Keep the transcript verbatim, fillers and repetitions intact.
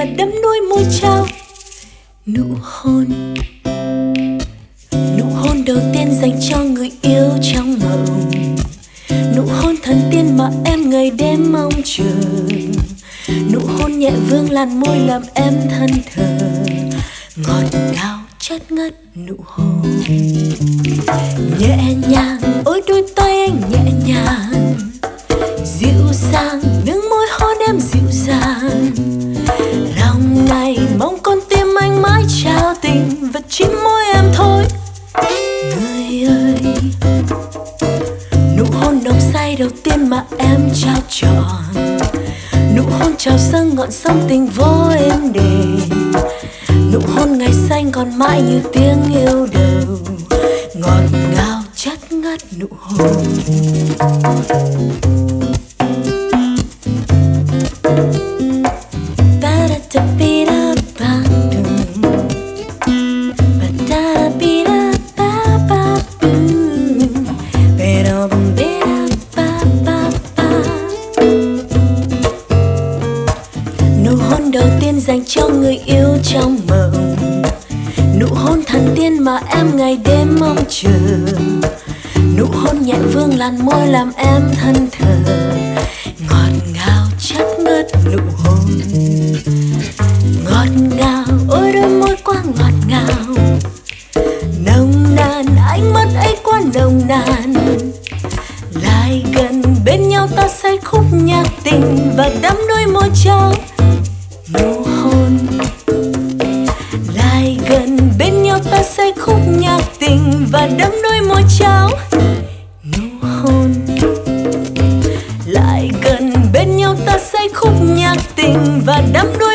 và đắm đuôi môi trao. Nụ hôn, nụ hôn đầu tiên dành cho người yêu trong mộng. Nụ hôn thần tiên mà em ngày đêm mong chờ. Nụ hôn nhẹ vương làn môi làm em thân thờ. Ngọt ngào chất ngất nụ hôn. Nhẹ nhàng ôi đôi tay anh nhẹ nhàng, dịu dàng nâng môi hôn em dịu dàng. Lòng này mong con tim anh mãi trao tình và chỉ môi em thôi. Người ơi, nụ hôn nồng say đầu tiên mà em trao trọn. Nụ hôn trào dâng ngọn sóng tình vô êm đềm. Nụ hôn ngày xanh còn mãi như tiếng yêu đầu. Ngọt ngào chất ngất nụ hôn. Đầu tiên dành cho người yêu trong mộng. Nụ hôn thần tiên mà em ngày đêm mong chờ. Nụ hôn nhẹ vương làn môi làm em thân thờ. Ngọt ngào chất ngất nụ hôn. Ngọt ngào ôi đôi môi quá ngọt ngào. Nồng nàn ánh mắt ấy quá nồng nàn. Lại gần bên nhau ta say khúc nhạc tình và đắm đuôi môi trao. Nụ hôn lại gần bên nhau ta say khúc nhạc tình và đắm đuôi môi trao. Nụ hôn lại gần bên nhau ta say khúc nhạc tình và đắm đuôi